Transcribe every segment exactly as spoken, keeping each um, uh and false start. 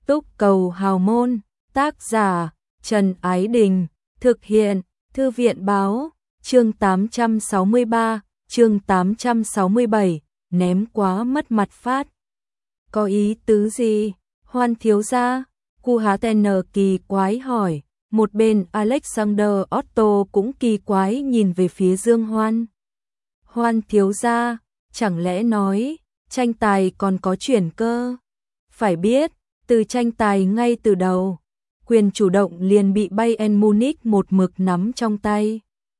Túc cầu hào môn, tác giả Trần Ái Đình, thực hiện Thư viện Báo, chương tám trăm sáu mươi ba, chương tám trăm sáu mươi bảy, ném quá mất mặt phát. Có ý tứ gì? Hoan thiếu gia, Cu Há Ten kỳ quái hỏi, một bên Alexander Otto cũng kỳ quái nhìn về phía Dương Hoan. Hoan thiếu gia, chẳng lẽ nói, tranh tài còn có chuyển cơ? Phải biết, từ tranh tài ngay từ đầu, quyền chủ động liền bị Bayern Munich một mực nắm trong tay.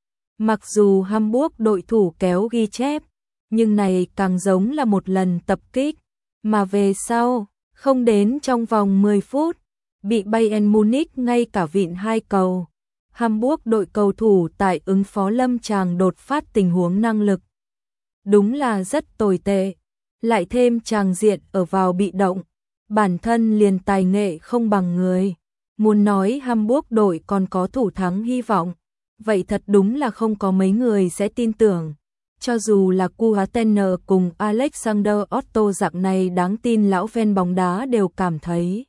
Mặc dù Hamburg đội thủ kéo ghi chép, nhưng này càng giống là một lần tập kích, mà về sau, không đến trong vòng mười phút, bị Bayern Munich ngay cả vịn hai cầu. Hamburg đội cầu thủ tại ứng phó lâm tràng đột phát tình huống năng lực. Đúng là rất tồi tệ, lại thêm tràng diện ở vào bị động, bản thân liền tài nghệ không bằng người. Muốn nói Hamburg đội còn có thủ thắng hy vọng, vậy thật đúng là không có mấy người sẽ tin tưởng. Cho dù là Cu Há Ten cùng Alexander Otto dạng này đáng tin lão fan bóng đá đều cảm thấy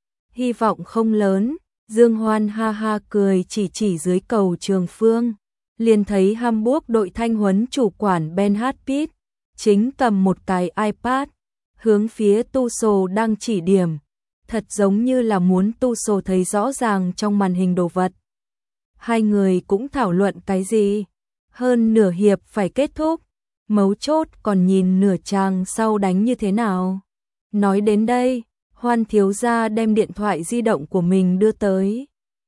hy vọng không lớn. Dương Hoan ha ha cười chỉ chỉ dưới cầu Trường Phương, liền thấy Hamburg đội thanh huấn chủ quản Ben Hartpit chính cầm một cái iPad hướng phía Tuchel đang chỉ điểm, thật giống như là muốn Tuchel thấy rõ ràng trong màn hình đồ vật. Hai người cũng thảo luận cái gì? Hơn nửa hiệp phải kết thúc, mấu chốt còn nhìn nửa trang sau đánh như thế nào. Nói đến đây, Hoan thiếu gia đem điện thoại di động của mình đưa tới,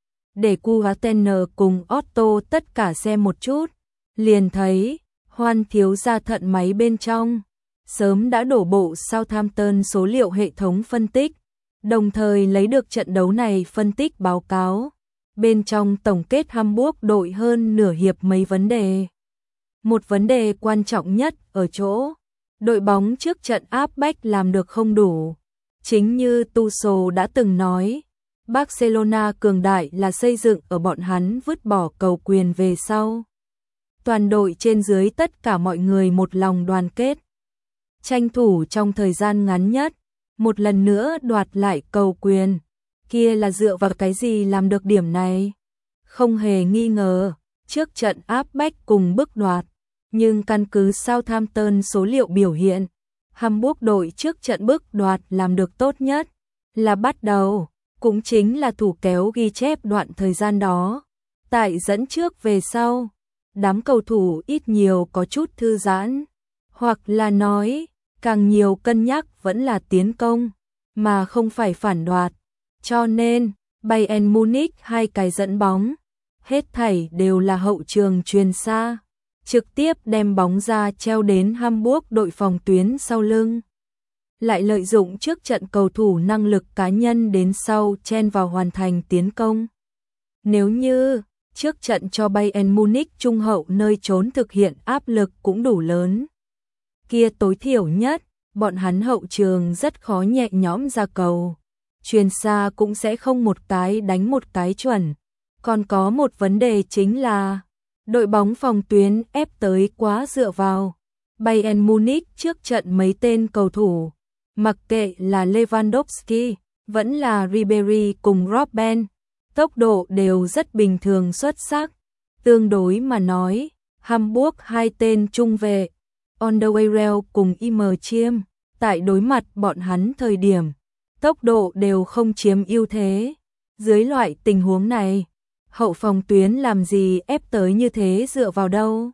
để Cu Há Ten cùng Otto tất cả xem một chút, liền thấy Hoan thiếu gia thận máy bên trong sớm đã đổ bộ Southampton số liệu hệ thống phân tích, đồng thời lấy được trận đấu này phân tích báo cáo. Bên trong tổng kết Hamburg đội hơn nửa hiệp mấy vấn đề. Một vấn đề quan trọng nhất ở chỗ đội bóng trước trận áp bách làm được không đủ. Chính như Tuchel đã từng nói, Barcelona cường đại là xây dựng ở bọn hắn vứt bỏ cầu quyền về sau. Toàn đội trên dưới tất cả mọi người một lòng đoàn kết, tranh thủ trong thời gian ngắn nhất, một lần nữa đoạt lại cầu quyền. Kia là dựa vào cái gì làm được điểm này? Không hề nghi ngờ, trước trận áp bách cùng bức đoạt, nhưng căn cứ Southampton số liệu biểu hiện, Hamburg đội trước trận bức đoạt làm được tốt nhất, là bắt đầu, cũng chính là thủ kéo ghi chép đoạn thời gian đó. Tại dẫn trước về sau, đám cầu thủ ít nhiều có chút thư giãn, hoặc là nói, càng nhiều cân nhắc vẫn là tiến công, mà không phải phản đoạt. Cho nên, Bayern Munich hai cái dẫn bóng, hết thảy đều là hậu trường truyền xa, trực tiếp đem bóng ra treo đến Hamburg đội phòng tuyến sau lưng. Lại lợi dụng trước trận cầu thủ năng lực cá nhân đến sau chen vào hoàn thành tiến công. Nếu như trước trận cho Bayern Munich trung hậu nơi trốn thực hiện áp lực cũng đủ lớn, kia tối thiểu nhất, bọn hắn hậu trường rất khó nhẹ nhõm ra cầu. Truyền xa cũng sẽ không một cái đánh một cái chuẩn. Còn có một vấn đề chính là đội bóng phòng tuyến ép tới quá dựa vào Bayern Munich trước trận mấy tên cầu thủ, mặc kệ là Lewandowski, vẫn là Ribery cùng Robben, tốc độ đều rất bình thường xuất sắc. Tương đối mà nói, Hamburg hai tên trung vệ, Onderweireld cùng Im Chiêm, tại đối mặt bọn hắn thời điểm tốc độ đều không chiếm ưu thế. Dưới loại tình huống này, hậu phòng tuyến làm gì ép tới như thế dựa vào đâu?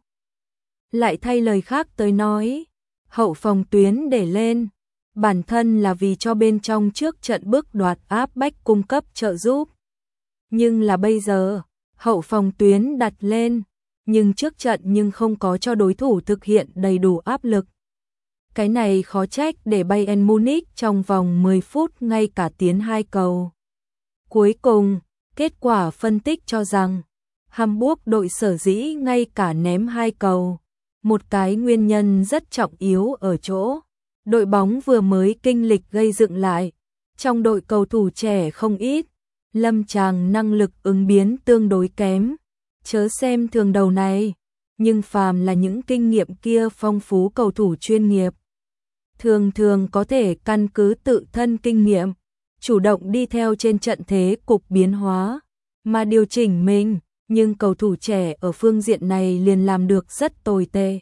Lại thay lời khác tới nói, hậu phòng tuyến để lên, bản thân là vì cho bên trong trước trận bức đoạt áp bách cung cấp trợ giúp. Nhưng là bây giờ, hậu phòng tuyến đặt lên, nhưng trước trận nhưng không có cho đối thủ thực hiện đầy đủ áp lực. Cái này khó trách để Bayern Munich trong vòng mười phút ngay cả tiến hai cầu. Cuối cùng, kết quả phân tích cho rằng Hamburg đội sở dĩ ngay cả ném hai cầu. Một cái nguyên nhân rất trọng yếu ở chỗ đội bóng vừa mới kinh lịch gây dựng lại. Trong đội cầu thủ trẻ không ít, lâm tràng năng lực ứng biến tương đối kém. Chớ xem thường đầu này, nhưng phàm là những kinh nghiệm kia phong phú cầu thủ chuyên nghiệp, thường thường có thể căn cứ tự thân kinh nghiệm, chủ động đi theo trên trận thế cục biến hóa, mà điều chỉnh mình, nhưng cầu thủ trẻ ở phương diện này liền làm được rất tồi tệ.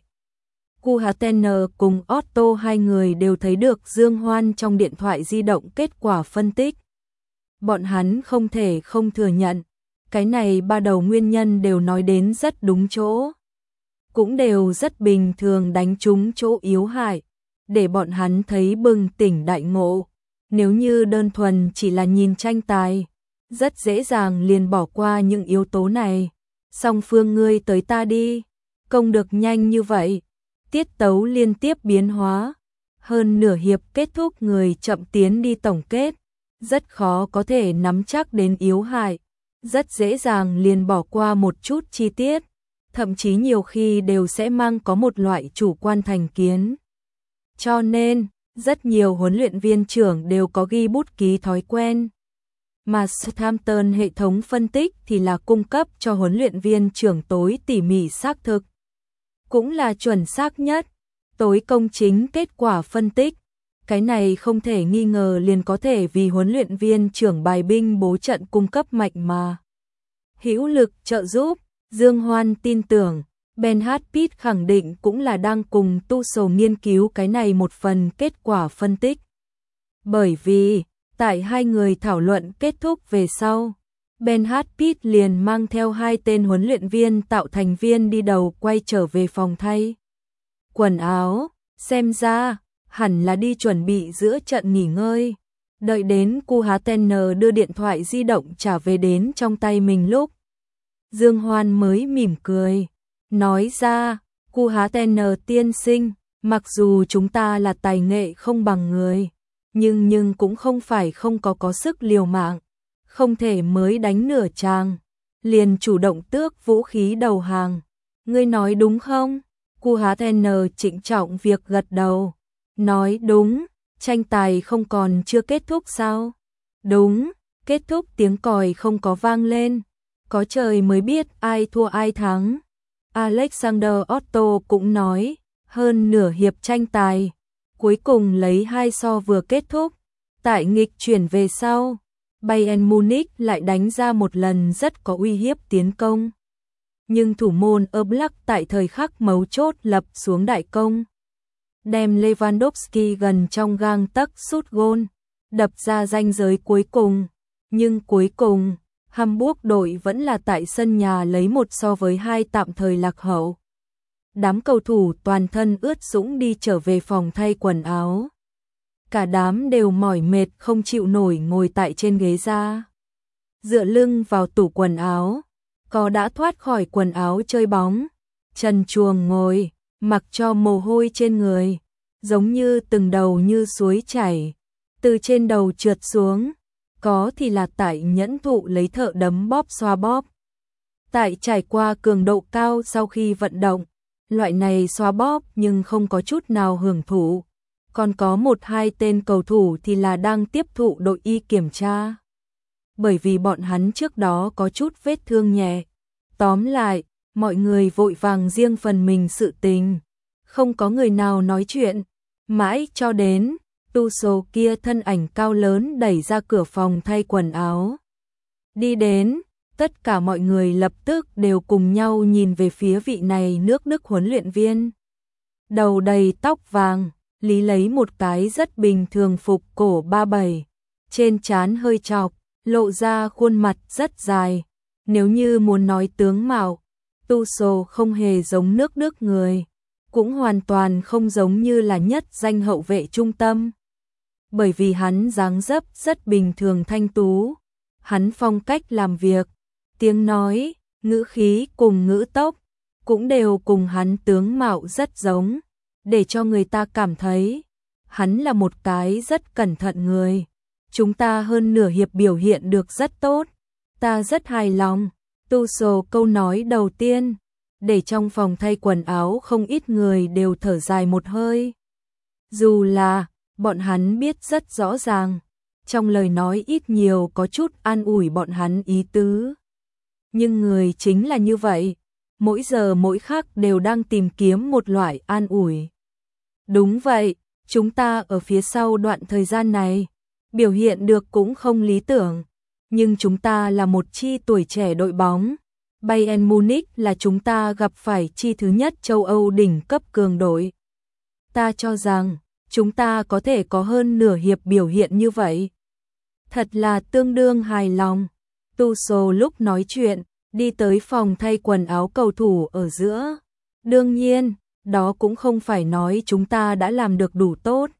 Kuhatener cùng Otto hai người đều thấy được Dương Hoan trong điện thoại di động kết quả phân tích. Bọn hắn không thể không thừa nhận, cái này ba đầu nguyên nhân đều nói đến rất đúng chỗ. Cũng đều rất bình thường đánh trúng chỗ yếu hại, để bọn hắn thấy bừng tỉnh đại ngộ. Nếu như đơn thuần chỉ là nhìn tranh tài, rất dễ dàng liền bỏ qua những yếu tố này. Song phương ngươi tới ta đi, công được nhanh như vậy, tiết tấu liên tiếp biến hóa. Hơn nửa hiệp kết thúc người chậm tiến đi tổng kết, rất khó có thể nắm chắc đến yếu hại, rất dễ dàng liền bỏ qua một chút chi tiết, thậm chí nhiều khi đều sẽ mang có một loại chủ quan thành kiến. Cho nên, rất nhiều huấn luyện viên trưởng đều có ghi bút ký thói quen. Mà Southampton hệ thống phân tích thì là cung cấp cho huấn luyện viên trưởng tối tỉ mỉ xác thực, cũng là chuẩn xác nhất, tối công chính kết quả phân tích. Cái này không thể nghi ngờ liền có thể vì huấn luyện viên trưởng bài binh bố trận cung cấp mạnh mà hữu lực trợ giúp. Dương Hoan tin tưởng, Ben Hatpit khẳng định cũng là đang cùng Tuchel nghiên cứu cái này một phần kết quả phân tích. Bởi vì, tại hai người thảo luận kết thúc về sau, Ben Hatpit liền mang theo hai tên huấn luyện viên tạo thành viên đi đầu quay trở về phòng thay quần áo, xem ra hẳn là đi chuẩn bị giữa trận nghỉ ngơi. Đợi đến Kuhatener đưa điện thoại di động trả về đến trong tay mình lúc, Dương Hoan mới mỉm cười, nói ra, Kuhatener tiên sinh, mặc dù chúng ta là tài nghệ không bằng người, nhưng nhưng cũng không phải không có có sức liều mạng, không thể mới đánh nửa tràng, liền chủ động tước vũ khí đầu hàng. Ngươi nói đúng không? Kuhatener trịnh trọng việc gật đầu, nói đúng, tranh tài không còn chưa kết thúc sao? Đúng, kết thúc tiếng còi không có vang lên, có trời mới biết ai thua ai thắng. Alexander Otto cũng nói, hơn nửa hiệp tranh tài, cuối cùng lấy hai so vừa kết thúc, tại nghịch chuyển về sau, Bayern Munich lại đánh ra một lần rất có uy hiếp tiến công. Nhưng thủ môn Oblak tại thời khắc mấu chốt lập xuống đại công, đem Lewandowski gần trong gang tấc sút gôn, đập ra ranh giới cuối cùng. Nhưng cuối cùng, Hamburg đội vẫn là tại sân nhà lấy một so với hai tạm thời lạc hậu. Đám cầu thủ toàn thân ướt sũng đi trở về phòng thay quần áo. Cả đám đều mỏi mệt không chịu nổi ngồi tại trên ghế ra. Dựa lưng vào tủ quần áo, có đã thoát khỏi quần áo chơi bóng, trần truồng ngồi, mặc cho mồ hôi trên người, giống như từng đầu như suối chảy, từ trên đầu trượt xuống, có thì là tại nhẫn thụ lấy thợ đấm bóp xoa bóp. Tại trải qua cường độ cao sau khi vận động, loại này xoa bóp nhưng không có chút nào hưởng thụ. Còn có một hai tên cầu thủ thì là đang tiếp thụ đội y kiểm tra. Bởi vì bọn hắn trước đó có chút vết thương nhẹ. Tóm lại, mọi người vội vàng riêng phần mình sự tình. Không có người nào nói chuyện. Mãi cho đến, Tuchel kia thân ảnh cao lớn đẩy ra cửa phòng thay quần áo. Đi đến, tất cả mọi người lập tức đều cùng nhau nhìn về phía vị này nước Đức huấn luyện viên. Đầu đầy tóc vàng, lý lấy một cái rất bình thường phục cổ ba bảy, trên trán hơi chọc, lộ ra khuôn mặt rất dài. Nếu như muốn nói tướng mạo, Tuchel không hề giống nước Đức người, cũng hoàn toàn không giống như là nhất danh hậu vệ trung tâm. Bởi vì hắn dáng dấp rất bình thường thanh tú, hắn phong cách làm việc, tiếng nói, ngữ khí cùng ngữ tốc, cũng đều cùng hắn tướng mạo rất giống, để cho người ta cảm thấy, hắn là một cái rất cẩn thận người. Chúng ta hơn nửa hiệp biểu hiện được rất tốt, ta rất hài lòng. Tuchel câu nói đầu tiên, để trong phòng thay quần áo không ít người đều thở dài một hơi. Dù là, bọn hắn biết rất rõ ràng, trong lời nói ít nhiều có chút an ủi bọn hắn ý tứ. Nhưng người chính là như vậy, mỗi giờ mỗi khắc đều đang tìm kiếm một loại an ủi. Đúng vậy, chúng ta ở phía sau đoạn thời gian này, biểu hiện được cũng không lý tưởng, nhưng chúng ta là một chi tuổi trẻ đội bóng. Bayern Munich là chúng ta gặp phải chi thứ nhất châu Âu đỉnh cấp cường đội. Ta cho rằng, chúng ta có thể có hơn nửa hiệp biểu hiện như vậy. Thật là tương đương hài lòng. Tuchel lúc nói chuyện, đi tới phòng thay quần áo cầu thủ ở giữa. Đương nhiên, đó cũng không phải nói chúng ta đã làm được đủ tốt.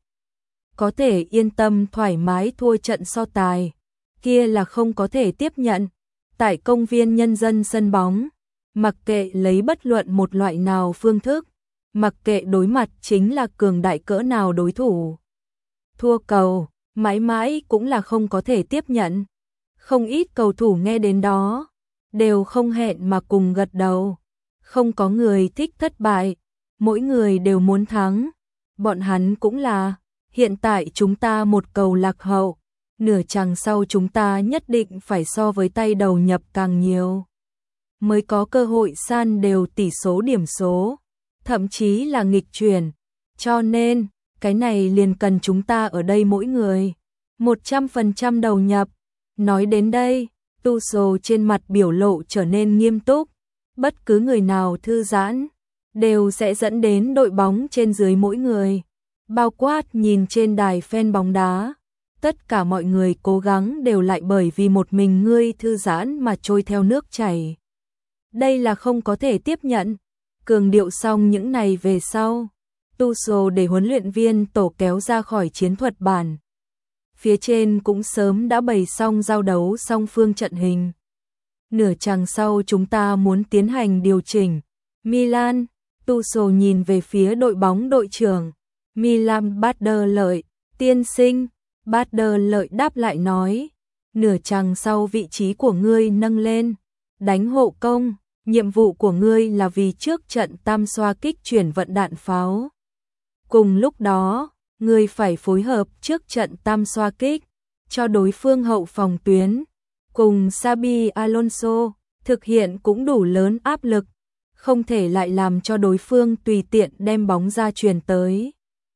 Có thể yên tâm thoải mái thua trận so tài. Kia là không có thể tiếp nhận. Tại công viên nhân dân sân bóng, mặc kệ lấy bất luận một loại nào phương thức, mặc kệ đối mặt chính là cường đại cỡ nào đối thủ. Thua cầu, mãi mãi cũng là không có thể tiếp nhận. Không ít cầu thủ nghe đến đó, đều không hẹn mà cùng gật đầu. Không có người thích thất bại, mỗi người đều muốn thắng. Bọn hắn cũng là, hiện tại chúng ta một cầu lạc hậu, nửa chặng sau chúng ta nhất định phải so với tay đầu nhập càng nhiều, mới có cơ hội san đều tỷ số điểm số, thậm chí là nghịch chuyển. Cho nên, cái này liền cần chúng ta ở đây mỗi người một trăm phần trăm đầu nhập. Nói đến đây, Tuchel trên mặt biểu lộ trở nên nghiêm túc. Bất cứ người nào thư giãn, đều sẽ dẫn đến đội bóng trên dưới mỗi người. Bao quát nhìn trên đài fan bóng đá. Tất cả mọi người cố gắng đều lại bởi vì một mình ngươi thư giãn mà trôi theo nước chảy. Đây là không có thể tiếp nhận. Cường điệu xong những này về sau, Tuchel để huấn luyện viên tổ kéo ra khỏi chiến thuật bản. Phía trên cũng sớm đã bày xong giao đấu song phương trận hình. Nửa chặng sau chúng ta muốn tiến hành điều chỉnh. Milan, Tuchel nhìn về phía đội bóng đội trưởng. Milan Bader Lợi, tiên sinh. Bader Lợi đáp lại nói. Nửa chặng sau vị trí của ngươi nâng lên. Đánh hộ công, nhiệm vụ của ngươi là vì trước trận tam xoa kích chuyển vận đạn pháo. Cùng lúc đó, ngươi phải phối hợp trước trận tam xoa kích, cho đối phương hậu phòng tuyến. Cùng Xabi Alonso, thực hiện cũng đủ lớn áp lực, không thể lại làm cho đối phương tùy tiện đem bóng ra truyền tới.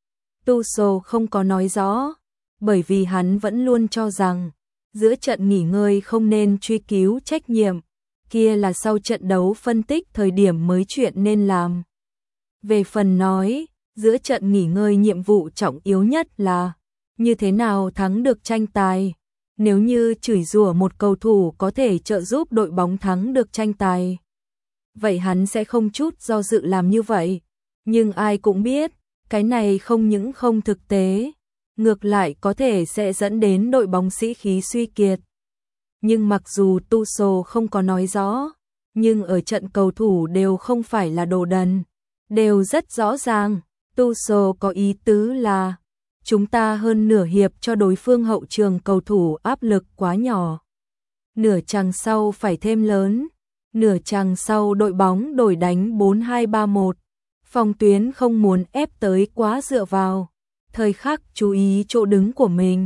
Tuchel không có nói rõ, bởi vì hắn vẫn luôn cho rằng, giữa trận nghỉ ngơi không nên truy cứu trách nhiệm, kia là sau trận đấu phân tích thời điểm mới chuyện nên làm. Về phần nói, giữa trận nghỉ ngơi nhiệm vụ trọng yếu nhất là, như thế nào thắng được tranh tài. Nếu như chửi rủa một cầu thủ có thể trợ giúp đội bóng thắng được tranh tài, vậy hắn sẽ không chút do dự làm như vậy. Nhưng ai cũng biết, cái này không những không thực tế, ngược lại có thể sẽ dẫn đến đội bóng sĩ khí suy kiệt. Nhưng mặc dù Tuchel không có nói rõ, nhưng ở trận cầu thủ đều không phải là đồ đần, đều rất rõ ràng. Tuchel có ý tứ là chúng ta hơn nửa hiệp cho đối phương hậu trường cầu thủ áp lực quá nhỏ. Nửa chặng sau phải thêm lớn. Nửa chặng sau đội bóng đổi đánh bốn hai ba một. Phòng tuyến không muốn ép tới quá dựa vào. Thời khắc chú ý chỗ đứng của mình.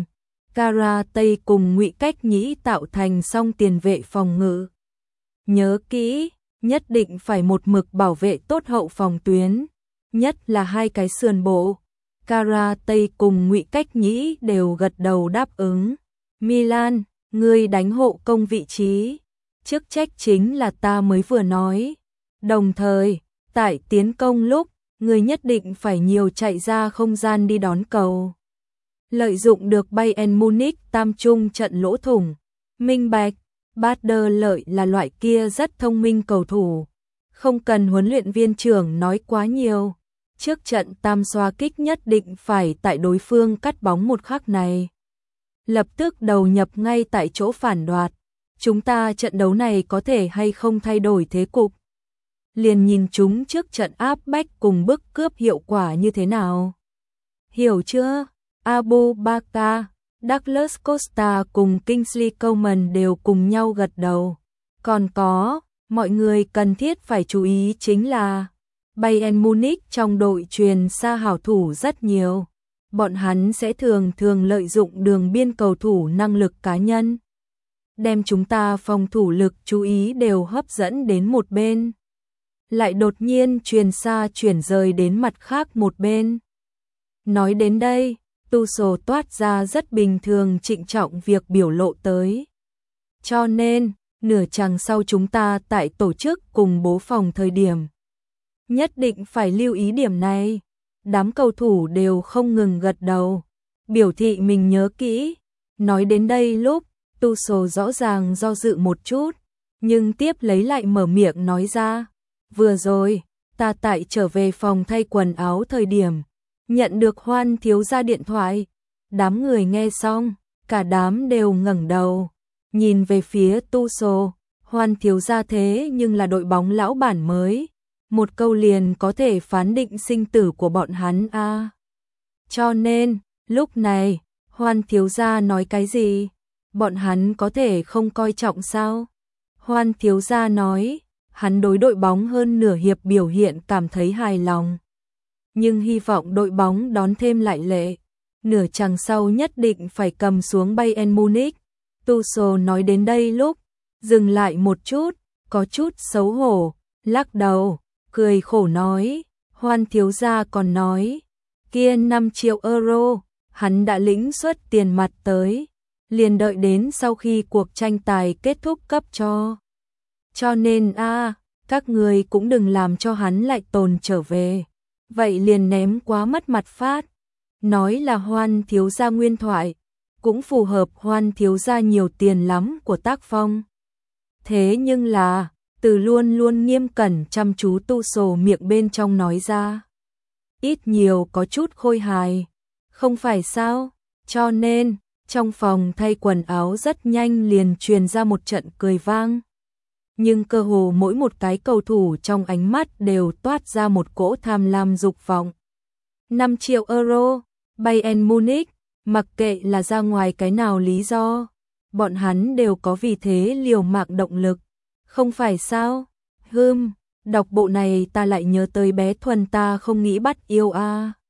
Karate cùng Ngụy Cách Nhĩ tạo thành song tiền vệ phòng ngự. Nhớ kỹ, nhất định phải một mực bảo vệ tốt hậu phòng tuyến. Nhất là hai cái sườn bộ. Karate cùng Ngụy Cách Nhĩ đều gật đầu đáp ứng. Milan, ngươi đánh hộ công vị trí. Chức trách chính là ta mới vừa nói. Đồng thời, tại tiến công lúc, ngươi nhất định phải nhiều chạy ra không gian đi đón cầu. Lợi dụng được Bayern Munich tam trung trận lỗ thủng. Minh bạch, Bader Lợi là loại kia rất thông minh cầu thủ. Không cần huấn luyện viên trưởng nói quá nhiều. Trước trận tam xoa kích nhất định phải tại đối phương cắt bóng một khắc này. Lập tức đầu nhập ngay tại chỗ phản đoạt. Chúng ta trận đấu này có thể hay không thay đổi thế cục. Liền nhìn chúng trước trận áp bách cùng bức cướp hiệu quả như thế nào. Hiểu chưa? Abu Bakar, Douglas Costa cùng Kingsley Coman đều cùng nhau gật đầu. Còn có, mọi người cần thiết phải chú ý chính là Bayern Munich trong đội truyền xa hảo thủ rất nhiều. Bọn hắn sẽ thường thường lợi dụng đường biên cầu thủ năng lực cá nhân. Đem chúng ta phòng thủ lực chú ý đều hấp dẫn đến một bên. Lại đột nhiên truyền xa chuyển rời đến mặt khác một bên. Nói đến đây, Tuchel toát ra rất bình thường trịnh trọng việc biểu lộ tới. Cho nên, nửa chặng sau chúng ta tại tổ chức cùng bố phòng thời điểm. Nhất định phải lưu ý điểm này. Đám cầu thủ đều không ngừng gật đầu, biểu thị mình nhớ kỹ. Nói đến đây lúc, Tuchel rõ ràng do dự một chút, nhưng tiếp lấy lại mở miệng nói ra. Vừa rồi, ta tại trở về phòng thay quần áo thời điểm, nhận được Hoan thiếu gia điện thoại. Đám người nghe xong, cả đám đều ngẩng đầu, nhìn về phía Tuchel. Hoan thiếu gia thế nhưng là đội bóng lão bản mới. Một câu liền có thể phán định sinh tử của bọn hắn a. À. Cho nên, lúc này, Hoan thiếu gia nói cái gì? Bọn hắn có thể không coi trọng sao? Hoan thiếu gia nói, hắn đối đội bóng hơn nửa hiệp biểu hiện cảm thấy hài lòng. Nhưng hy vọng đội bóng đón thêm lại lệ. Nửa chặng sau nhất định phải cầm xuống Bayern Munich. Tuchel nói đến đây lúc, dừng lại một chút, có chút xấu hổ, lắc đầu, cười khổ nói, Hoan thiếu gia còn nói, kia năm triệu euro, hắn đã lĩnh suất tiền mặt tới, liền đợi đến sau khi cuộc tranh tài kết thúc cấp cho. Cho nên a, các người cũng đừng làm cho hắn lại tồn trở về, vậy liền ném quá mất mặt phát. Nói là Hoan thiếu gia nguyên thoại, cũng phù hợp Hoan thiếu gia nhiều tiền lắm của tác phong. Thế nhưng là, từ luôn luôn nghiêm cẩn chăm chú Tuchel miệng bên trong nói ra, ít nhiều có chút khôi hài, không phải sao? Cho nên, trong phòng thay quần áo rất nhanh liền truyền ra một trận cười vang. Nhưng cơ hồ mỗi một cái cầu thủ trong ánh mắt đều toát ra một cỗ tham lam dục vọng. năm triệu euro, Bayern Munich, mặc kệ là ra ngoài cái nào lý do, bọn hắn đều có vì thế liều mạng động lực. Không phải sao? Hừm, đọc bộ này ta lại nhớ tới bé Thuần ta không nghĩ bắt yêu a. À.